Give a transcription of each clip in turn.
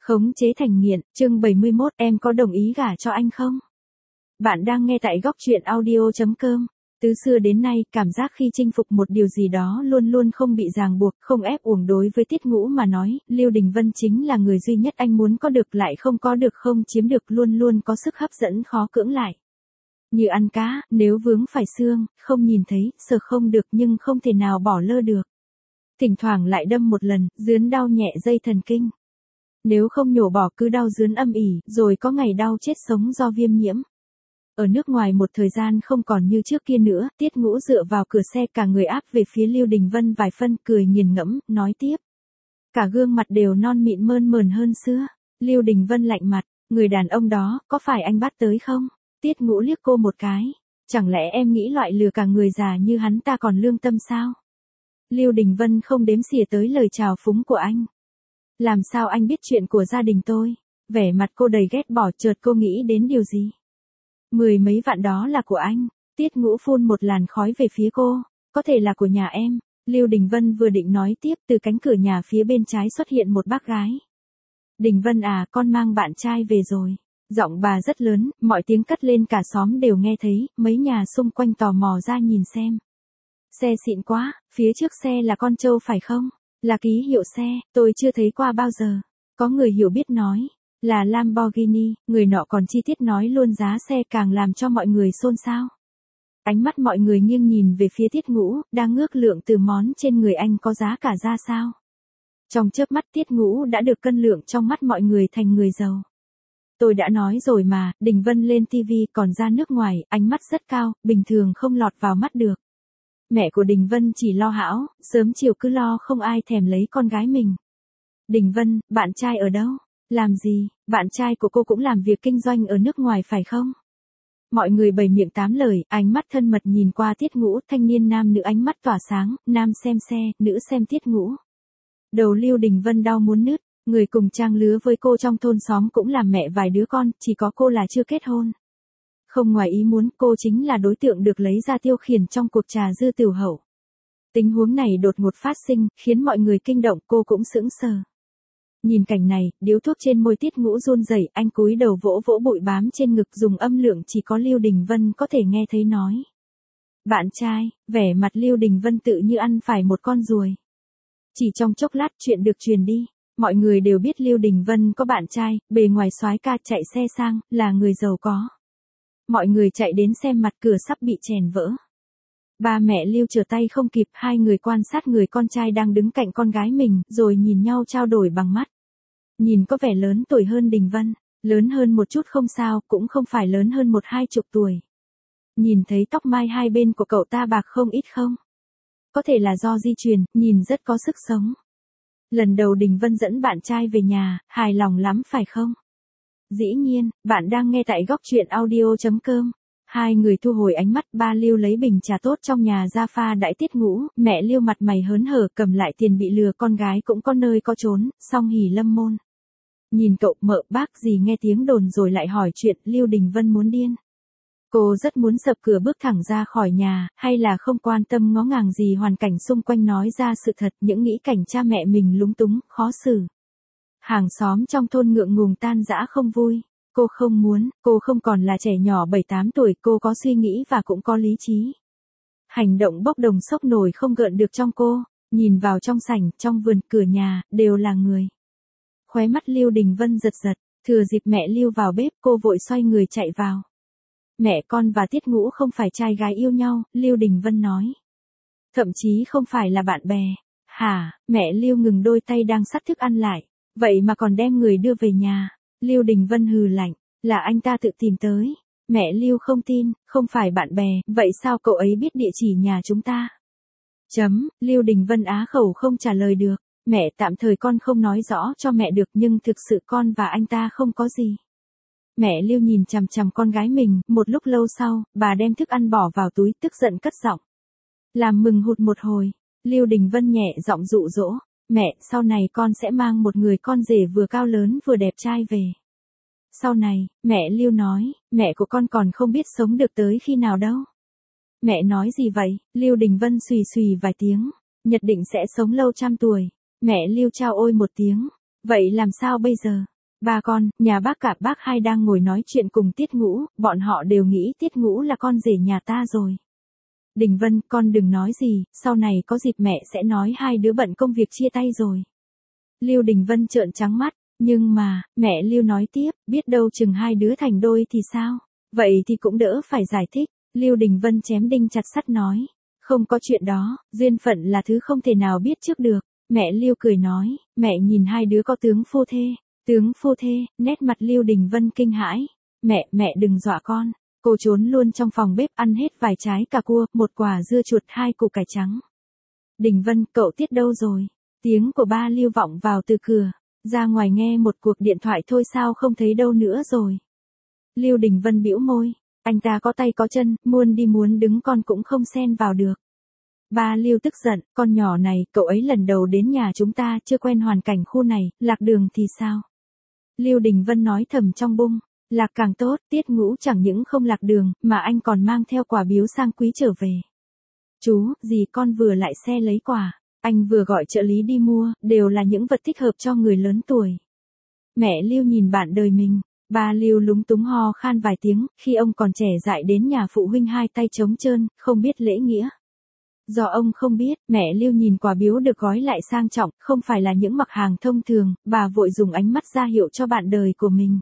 Khống chế thành nghiện, chương 71, em có đồng ý gả cho anh không? Bạn đang nghe tại góc truyện audio.com. Từ xưa đến nay, cảm giác khi chinh phục một điều gì đó luôn luôn không bị ràng buộc, không ép uổng. Đối với Tiết Ngũ mà nói, Lưu Đình Vân chính là người duy nhất anh muốn có được lại không có được, không chiếm được, luôn luôn có sức hấp dẫn khó cưỡng lại. Như ăn cá, nếu vướng phải xương, không nhìn thấy, sờ không được nhưng không thể nào bỏ lơ được. Thỉnh thoảng lại đâm một lần, rướn đau nhẹ dây thần kinh. Nếu không nhổ bỏ cứ đau rướn âm ỉ, rồi có ngày đau chết sống do viêm nhiễm. Ở nước ngoài một thời gian không còn như trước kia nữa, Tiết Ngũ dựa vào cửa xe cả người áp về phía Lưu Đình Vân vài phân, cười nghiền ngẫm, nói tiếp. Cả gương mặt đều non mịn mơn mởn hơn xưa. Lưu Đình Vân lạnh mặt, người đàn ông đó, có phải anh bắt tới không? Tiết Ngũ liếc cô một cái. Chẳng lẽ em nghĩ loại lừa cả người già như hắn ta còn lương tâm sao? Lưu Đình Vân không đếm xỉa tới lời chào phúng của anh. Làm sao anh biết chuyện của gia đình tôi? Vẻ mặt cô đầy ghét bỏ, chợt cô nghĩ đến điều gì? 10 mấy vạn đó là của anh. Tiết Ngũ phun một làn khói về phía cô. Có thể là của nhà em. Lưu Đình Vân vừa định nói tiếp, từ cánh cửa nhà phía bên trái xuất hiện một bác gái. Đình Vân à, con mang bạn trai về rồi. Giọng bà rất lớn, mọi tiếng cất lên cả xóm đều nghe thấy, mấy nhà xung quanh tò mò ra nhìn xem. Xe xịn quá, phía trước xe là con trâu phải không? Là ký hiệu xe, tôi chưa thấy qua bao giờ. Có người hiểu biết nói, là Lamborghini, người nọ còn chi tiết nói luôn giá xe, càng làm cho mọi người xôn xao. Ánh mắt mọi người nghiêng nhìn về phía Tiết Ngũ, đang ước lượng từ món trên người anh có giá cả ra sao. Trong chớp mắt Tiết Ngũ đã được cân lượng trong mắt mọi người thành người giàu. Tôi đã nói rồi mà, Đình Vân lên TV còn ra nước ngoài, ánh mắt rất cao, bình thường không lọt vào mắt được. Mẹ của Đình Vân chỉ lo hão, sớm chiều cứ lo không ai thèm lấy con gái mình. Đình Vân, bạn trai ở đâu? Làm gì? Bạn trai của cô cũng làm việc kinh doanh ở nước ngoài phải không? Mọi người bảy miệng tám lời, ánh mắt thân mật nhìn qua Tiết Ngũ, thanh niên nam nữ ánh mắt tỏa sáng, nam xem xe, nữ xem Tiết Ngũ. Đầu Lưu Đình Vân đau muốn nứt, người cùng trang lứa với cô trong thôn xóm cũng làm mẹ vài đứa con, chỉ có cô là chưa kết hôn. Không ngoài ý muốn, cô chính là đối tượng được lấy ra tiêu khiển trong cuộc trà dư tửu hậu. Tình huống này đột ngột phát sinh, khiến mọi người kinh động, cô cũng sững sờ. Nhìn cảnh này, điếu thuốc trên môi Tiết Ngũ run rẩy, anh cúi đầu vỗ vỗ bụi bám trên ngực, dùng âm lượng chỉ có Lưu Đình Vân có thể nghe thấy nói. Bạn trai, vẻ mặt Lưu Đình Vân tự như ăn phải một con ruồi. Chỉ trong chốc lát chuyện được truyền đi. Mọi người đều biết Lưu Đình Vân có bạn trai, bề ngoài soái ca, chạy xe sang, là người giàu có. Mọi người chạy đến xem, mặt cửa sắp bị chèn vỡ. Ba mẹ Lưu trở tay không kịp, hai người quan sát người con trai đang đứng cạnh con gái mình, rồi nhìn nhau trao đổi bằng mắt. Nhìn có vẻ lớn tuổi hơn Đình Vân, lớn hơn một chút không sao, cũng không phải lớn hơn 10-20 tuổi. Nhìn thấy tóc mai hai bên của cậu ta bạc không ít không? Có thể là do di truyền, nhìn rất có sức sống. Lần đầu Đình Vân dẫn bạn trai về nhà, hài lòng lắm phải không? Dĩ nhiên, bạn đang nghe tại góc truyện audio.com. Hai người thu hồi ánh mắt, ba Lưu lấy bình trà tốt trong nhà ra pha đãi Tiết Ngũ, mẹ Lưu mặt mày hớn hở cầm lại tiền bị lừa, con gái cũng có nơi có trốn, song hỉ lâm môn. Nhìn cậu, mợ bác gì nghe tiếng đồn rồi lại hỏi chuyện, Lưu Đình Vân muốn điên. Cô rất muốn sập cửa bước thẳng ra khỏi nhà, hay là không quan tâm ngó ngàng gì hoàn cảnh xung quanh, nói ra sự thật, những nghĩ cảnh cha mẹ mình lúng túng, khó xử. Hàng xóm trong thôn ngượng ngùng tan rã không vui. Cô không muốn, cô không còn là trẻ nhỏ 7-8 tuổi, cô có suy nghĩ và cũng có lý trí. Hành động bốc đồng sốc nổi không gợn được trong cô, nhìn vào trong sảnh, trong vườn, cửa nhà, đều là người. Khóe mắt Lưu Đình Vân giật giật, thừa dịp mẹ Lưu vào bếp, cô vội xoay người chạy vào. Mẹ con và Tiết Ngũ không phải trai gái yêu nhau, Lưu Đình Vân nói. Thậm chí không phải là bạn bè. Hả? Mẹ Lưu ngừng đôi tay đang xắt thức ăn lại. Vậy mà còn đem người đưa về nhà. Lưu Đình Vân hừ lạnh, là anh ta tự tìm tới. Mẹ Lưu không tin, không phải bạn bè, vậy sao cậu ấy biết địa chỉ nhà chúng ta? Lưu Đình Vân á khẩu không trả lời được. Mẹ, tạm thời con không nói rõ cho mẹ được, nhưng thực sự con và anh ta không có gì. Mẹ Lưu nhìn chằm chằm con gái mình, một lúc lâu sau, bà đem thức ăn bỏ vào túi, tức giận cất giọng. Làm mừng hụt một hồi, Lưu Đình Vân nhẹ giọng dụ dỗ. Mẹ, sau này con sẽ mang một người con rể vừa cao lớn vừa đẹp trai về. Sau này, mẹ Lưu nói, mẹ của con còn không biết sống được tới khi nào đâu. Mẹ nói gì vậy? Lưu Đình Vân xùy xùy vài tiếng, nhất định sẽ sống lâu trăm tuổi. Mẹ Lưu chao ôi một tiếng. Vậy làm sao bây giờ? Ba con, nhà bác cả bác hai đang ngồi nói chuyện cùng Tiết Ngũ, bọn họ đều nghĩ Tiết Ngũ là con rể nhà ta rồi. Đình Vân, con đừng nói gì, sau này có dịp mẹ sẽ nói hai đứa bận công việc chia tay rồi. Lưu Đình Vân trợn trắng mắt, nhưng mà, mẹ Lưu nói tiếp, biết đâu chừng hai đứa thành đôi thì sao? Vậy thì cũng đỡ phải giải thích. Lưu Đình Vân chém đinh chặt sắt nói, không có chuyện đó, duyên phận là thứ không thể nào biết trước được. Mẹ Lưu cười nói, mẹ nhìn hai đứa có tướng phu thê. Tướng phu thê, nét mặt Lưu Đình Vân kinh hãi. Mẹ đừng dọa con. Cô trốn luôn trong phòng bếp ăn hết vài trái cà cua, một quả dưa chuột, hai củ cải trắng. Đình Vân, cậu Tiết đâu rồi? Tiếng của ba Lưu vọng vào từ cửa. Ra ngoài nghe một cuộc điện thoại thôi sao không thấy đâu nữa rồi. Lưu Đình Vân bĩu môi. Anh ta có tay có chân, muốn đi muốn đứng con cũng không xen vào được. Ba Lưu tức giận, con nhỏ này, cậu ấy lần đầu đến nhà chúng ta, chưa quen hoàn cảnh khu này, lạc đường thì sao? Lưu Đình Vân nói thầm trong bụng, lạc càng tốt, Tiết Ngũ chẳng những không lạc đường, mà anh còn mang theo quà biếu sang quý trở về. Chú, dì con vừa lại xe lấy quà, anh vừa gọi trợ lý đi mua, đều là những vật thích hợp cho người lớn tuổi. Mẹ Lưu nhìn bạn đời mình. Ba Lưu lúng túng ho khan vài tiếng, khi ông còn trẻ dại đến nhà phụ huynh hai tay trống trơn, không biết lễ nghĩa. Do ông không biết, mẹ Lưu nhìn quà biếu được gói lại sang trọng, không phải là những mặc hàng thông thường, bà vội dùng ánh mắt ra hiệu cho bạn đời của mình.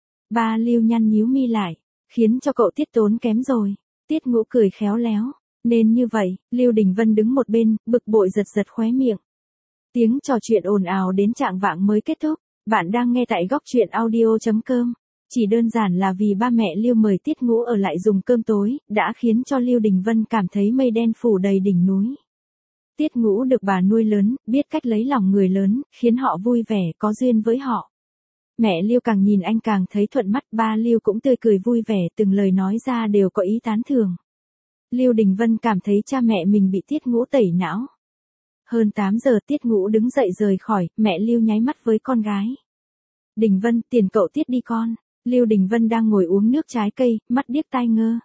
Ba Lưu nhăn nhíu mi lại, khiến cho cậu Tiết tốn kém rồi. Tiết Ngũ cười khéo léo, nên như vậy, Lưu Đình Vân đứng một bên, bực bội giật giật khóe miệng. Tiếng trò chuyện ồn ào đến trạng vạng mới kết thúc. Bạn đang nghe tại góc truyện audio.com. Chỉ đơn giản là vì ba mẹ Lưu mời Tiết Ngũ ở lại dùng cơm tối, đã khiến cho Lưu Đình Vân cảm thấy mây đen phủ đầy đỉnh núi. Tiết Ngũ được bà nuôi lớn, biết cách lấy lòng người lớn, khiến họ vui vẻ, có duyên với họ. Mẹ Lưu càng nhìn anh càng thấy thuận mắt, ba Lưu cũng tươi cười vui vẻ, từng lời nói ra đều có ý tán thưởng. Lưu Đình Vân cảm thấy cha mẹ mình bị Tiết Ngũ tẩy não. Hơn 8 giờ Tiết Ngũ đứng dậy rời khỏi, mẹ Lưu nháy mắt với con gái. Đình Vân, tiền cậu Tiết đi con. Lưu Đình Vân đang ngồi uống nước trái cây, mắt điếc tai ngơ.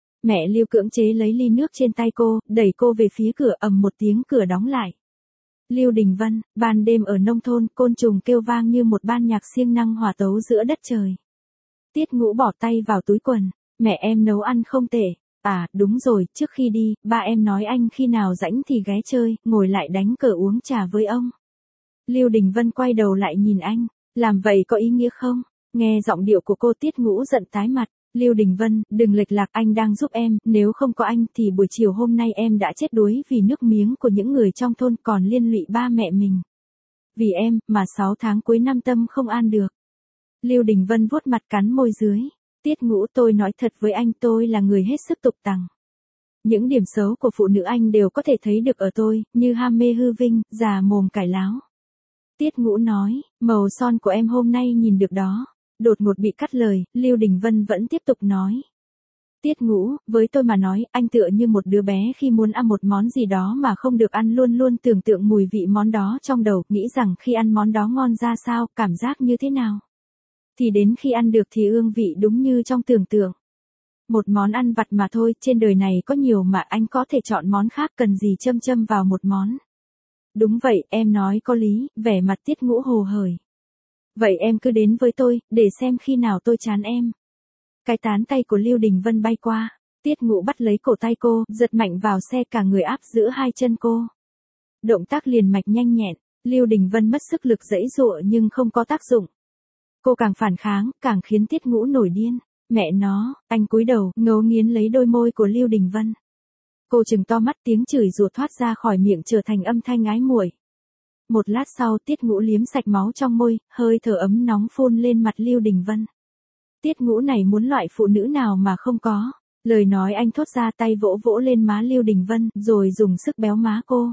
Mẹ Lưu cưỡng chế lấy ly nước trên tay cô, đẩy cô về phía cửa, ầm một tiếng cửa đóng lại. Lưu Đình Vân, ban đêm ở nông thôn, côn trùng kêu vang như một ban nhạc siêng năng hòa tấu giữa đất trời. Tiết Ngũ bỏ tay vào túi quần, mẹ em nấu ăn không tệ. À, đúng rồi, trước khi đi, ba em nói anh khi nào rảnh thì ghé chơi, ngồi lại đánh cờ uống trà với ông. Lưu Đình Vân quay đầu lại nhìn anh, làm vậy có ý nghĩa không? Nghe giọng điệu của cô Tiết Ngũ giận tái mặt. Lưu Đình Vân, đừng lệch lạc, anh đang giúp em, nếu không có anh thì buổi chiều hôm nay em đã chết đuối vì nước miếng của những người trong thôn, còn liên lụy ba mẹ mình. Vì em, mà 6 tháng cuối năm tâm không an được. Lưu Đình Vân vuốt mặt cắn môi dưới. Tiết Ngũ, tôi nói thật với anh, tôi là người hết sức tục tằng. Những điểm xấu của phụ nữ anh đều có thể thấy được ở tôi, như ham mê hư vinh, già mồm cãi láo. Tiết Ngũ nói, màu son của em hôm nay nhìn được đó. Đột ngột bị cắt lời, Lưu Đình Vân vẫn tiếp tục nói. Tiết Ngũ, với tôi mà nói, anh tựa như một đứa bé khi muốn ăn một món gì đó mà không được ăn, luôn luôn tưởng tượng mùi vị món đó trong đầu, nghĩ rằng khi ăn món đó ngon ra sao, cảm giác như thế nào. Thì đến khi ăn được thì ương vị đúng như trong tưởng tượng. Một món ăn vặt mà thôi, trên đời này có nhiều mà anh có thể chọn món khác, cần gì châm vào một món. Đúng vậy, em nói có lý, vẻ mặt Tiết Ngũ hồ hởi. Vậy em cứ đến với tôi, để xem khi nào tôi chán em. Cái tán tay của Lưu Đình Vân bay qua, Tiết Ngũ bắt lấy cổ tay cô, giật mạnh vào xe, cả người áp giữa hai chân cô. Động tác liền mạch nhanh nhẹn, Lưu Đình Vân mất sức lực giãy giụa nhưng không có tác dụng. Cô càng phản kháng, càng khiến Tiết Ngũ nổi điên. Mẹ nó, anh cúi đầu, ngấu nghiến lấy đôi môi của Lưu Đình Vân. Cô trừng to mắt, tiếng chửi rủa thoát ra khỏi miệng trở thành âm thanh ái muội. Một lát sau, Tiết Ngũ liếm sạch máu trong môi, hơi thở ấm nóng phun lên mặt Lưu Đình Vân. Tiết Ngũ này muốn loại phụ nữ nào mà không có. Lời nói anh thốt ra, tay vỗ vỗ lên má Lưu Đình Vân, rồi dùng sức béo má cô.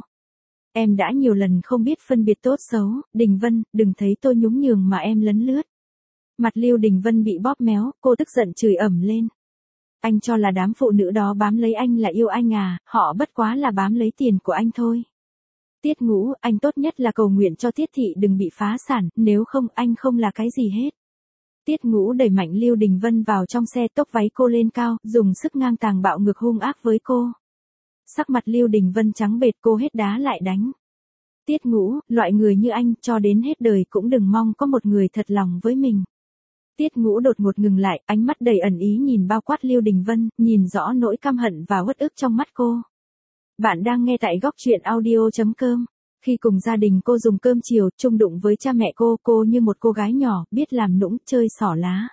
Em đã nhiều lần không biết phân biệt tốt xấu, Đình Vân, đừng thấy tôi nhún nhường mà em lấn lướt. Mặt Lưu Đình Vân bị bóp méo, cô tức giận chửi ầm lên. Anh cho là đám phụ nữ đó bám lấy anh là yêu anh à, họ bất quá là bám lấy tiền của anh thôi. Tiết Ngũ, anh tốt nhất là cầu nguyện cho Tiết thị đừng bị phá sản, nếu không anh không là cái gì hết. Tiết Ngũ đẩy mạnh Lưu Đình Vân vào trong xe, tốc váy cô lên cao, dùng sức ngang tàng bạo ngược hung ác với cô. Sắc mặt Lưu Đình Vân trắng bệch, cô hết đá lại đánh. Tiết Ngũ, loại người như anh cho đến hết đời cũng đừng mong có một người thật lòng với mình. Tiết Ngũ đột ngột ngừng lại, ánh mắt đầy ẩn ý nhìn bao quát Lưu Đình Vân, nhìn rõ nỗi căm hận và uất ức trong mắt cô. Bạn đang nghe tại góc truyện audio.com. Khi cùng gia đình cô dùng cơm chiều, chung đụng với cha mẹ cô như một cô gái nhỏ, biết làm nũng, chơi xỏ lá.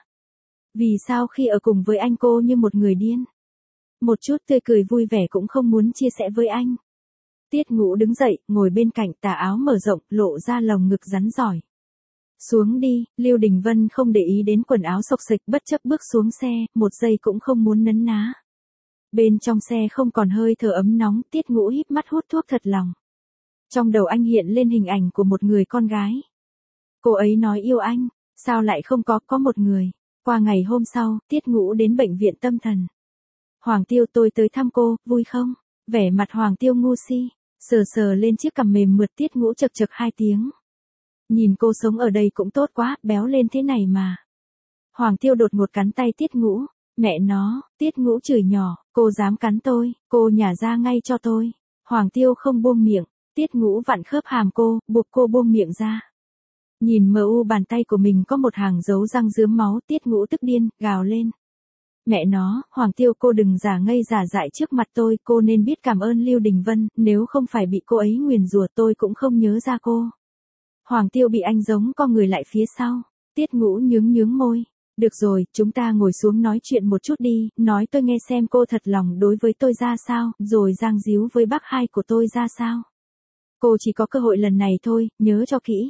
Vì sao khi ở cùng với anh cô như một người điên? Một chút tươi cười vui vẻ cũng không muốn chia sẻ với anh. Tiết Ngũ đứng dậy, ngồi bên cạnh, tà áo mở rộng, lộ ra lồng ngực rắn giỏi. Xuống đi, Lưu Đình Vân không để ý đến quần áo xộc xệch, bất chấp bước xuống xe, một giây cũng không muốn nấn ná. Bên trong xe không còn hơi thở ấm nóng, Tiết Ngũ híp mắt hút thuốc thật lòng. Trong đầu anh hiện lên hình ảnh của một người con gái. Cô ấy nói yêu anh, sao lại không có một người. Qua ngày hôm sau, Tiết Ngũ đến bệnh viện tâm thần. Hoàng Tiêu, tôi tới thăm cô, vui không? Vẻ mặt Hoàng Tiêu ngu si, sờ lên chiếc cằm mềm mượt. Tiết Ngũ chật chật 2 tiếng. Nhìn cô sống ở đây cũng tốt quá, béo lên thế này mà. Hoàng Tiêu đột ngột cắn tay Tiết Ngũ. Mẹ nó, Tiết Ngũ chửi nhỏ, cô dám cắn tôi, cô nhả ra ngay cho tôi. Hoàng Tiêu không buông miệng, Tiết Ngũ vặn khớp hàm cô, buộc cô buông miệng ra. Nhìn mờ u bàn tay của mình có một hàng dấu răng rướm máu, Tiết Ngũ tức điên, gào lên. Mẹ nó, Hoàng Tiêu, cô đừng giả ngây giả dại trước mặt tôi, cô nên biết cảm ơn Lưu Đình Vân, nếu không phải bị cô ấy nguyền rủa tôi cũng không nhớ ra cô. Hoàng Tiêu bị anh giống co người lại phía sau. Tiết Ngũ nhướng môi. Được rồi, chúng ta ngồi xuống nói chuyện một chút đi, nói tôi nghe xem cô thật lòng đối với tôi ra sao, rồi giang díu với bác hai của tôi ra sao. Cô chỉ có cơ hội lần này thôi, nhớ cho kỹ.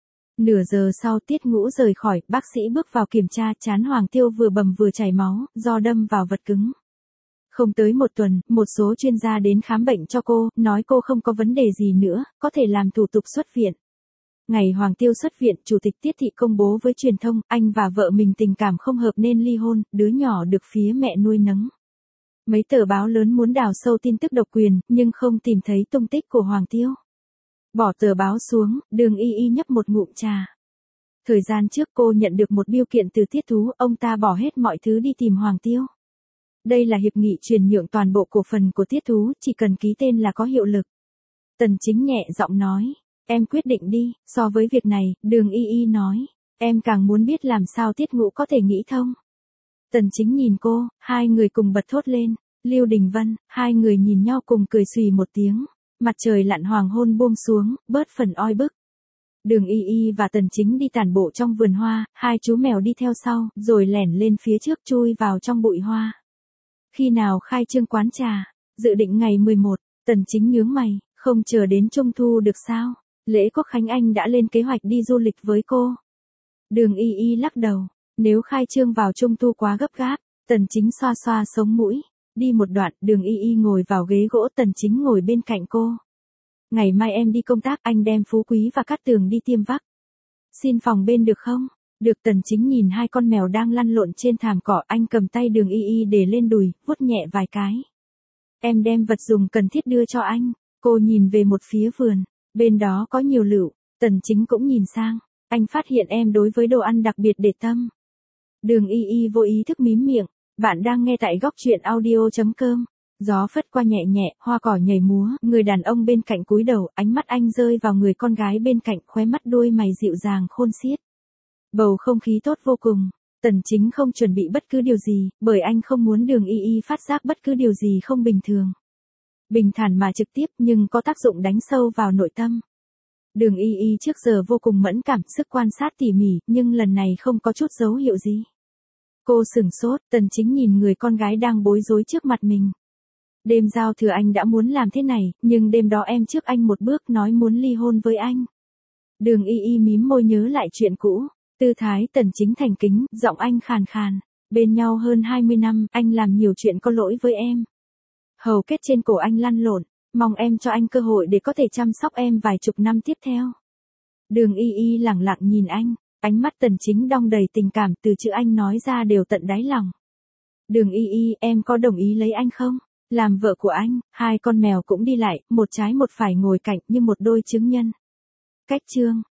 Nửa giờ sau Tiết Ngũ rời khỏi, bác sĩ bước vào kiểm tra, trán Hoàng Tiêu vừa bầm vừa chảy máu, do đâm vào vật cứng. Không tới một tuần, một số chuyên gia đến khám bệnh cho cô, nói cô không có vấn đề gì nữa, có thể làm thủ tục xuất viện. Ngày Hoàng Tiêu xuất viện, Chủ tịch Tiết Thị công bố với truyền thông, anh và vợ mình tình cảm không hợp nên ly hôn, đứa nhỏ được phía mẹ nuôi nấng. Mấy tờ báo lớn muốn đào sâu tin tức độc quyền, nhưng không tìm thấy tung tích của Hoàng Tiêu. Bỏ tờ báo xuống, Đường Y nhấp một ngụm trà. Thời gian trước cô nhận được một bưu kiện từ Tiết Thú, ông ta bỏ hết mọi thứ đi tìm Hoàng Tiêu. Đây là hiệp nghị chuyển nhượng toàn bộ cổ phần của Tiết Thú, chỉ cần ký tên là có hiệu lực. Tần Chính nhẹ giọng nói. Em quyết định đi, so với việc này, Đường Y nói, em càng muốn biết làm sao Tiết Ngũ có thể nghĩ thông. Tần Chính nhìn cô, hai người cùng bật thốt lên, Lưu Đình Vân, hai người nhìn nhau cùng cười xùy một tiếng, mặt trời lặn hoàng hôn buông xuống, bớt phần oi bức. Đường Y và Tần Chính đi tản bộ trong vườn hoa, hai chú mèo đi theo sau, rồi lẻn lên phía trước chui vào trong bụi hoa. Khi nào khai trương quán trà, dự định ngày 11, Tần Chính nhướng mày, không chờ đến Trung Thu được sao? Lễ Quốc Khánh anh đã lên kế hoạch đi du lịch với cô. Đường Y lắc đầu, nếu khai trương vào Trung Thu quá gấp gáp. Tần Chính xoa xoa sống mũi, đi một đoạn, Đường Y ngồi vào ghế gỗ, Tần Chính ngồi bên cạnh cô. Ngày mai em đi công tác, anh đem Phú Quý và Cát Tường đi tiêm vắc. Xin phòng bên được không? Được. Tần Chính nhìn hai con mèo đang lăn lộn trên thảm cỏ, anh cầm tay Đường Y để lên đùi, vuốt nhẹ vài cái. Em đem vật dùng cần thiết đưa cho anh. Cô nhìn về một phía vườn. Bên đó có nhiều lựu, Tần Chính cũng nhìn sang, anh phát hiện em đối với đồ ăn đặc biệt để tâm. Đường Y vô ý thức mím miệng, bạn đang nghe tại góc truyện audio.com. Gió phất qua nhẹ nhẹ, hoa cỏ nhảy múa, người đàn ông bên cạnh cúi đầu, ánh mắt anh rơi vào người con gái bên cạnh, khóe mắt đôi mày dịu dàng khôn xiết. Bầu không khí tốt vô cùng, Tần Chính không chuẩn bị bất cứ điều gì, bởi anh không muốn Đường Y phát giác bất cứ điều gì không bình thường. Bình thản mà trực tiếp nhưng có tác dụng đánh sâu vào nội tâm. Đường Y trước giờ vô cùng mẫn cảm, sức quan sát tỉ mỉ, nhưng lần này không có chút dấu hiệu gì. Cô sửng sốt, Tần Chính nhìn người con gái đang bối rối trước mặt mình. Đêm giao thừa anh đã muốn làm thế này, nhưng đêm đó em trước anh một bước nói muốn ly hôn với anh. Đường Y mím môi nhớ lại chuyện cũ, tư thái Tần Chính thành kính, giọng anh khàn khàn. Bên nhau hơn 20 năm, anh làm nhiều chuyện có lỗi với em. Hầu kết trên cổ anh lăn lộn, mong em cho anh cơ hội để có thể chăm sóc em vài chục năm tiếp theo. Đường Y lẳng lặng nhìn anh, ánh mắt Tần Chính đong đầy tình cảm, từ chữ anh nói ra đều tận đáy lòng. Đường Y, em có đồng ý lấy anh không? Làm vợ của anh. Hai con mèo cũng đi lại, một trái một phải ngồi cạnh như một đôi chứng nhân. Cách chương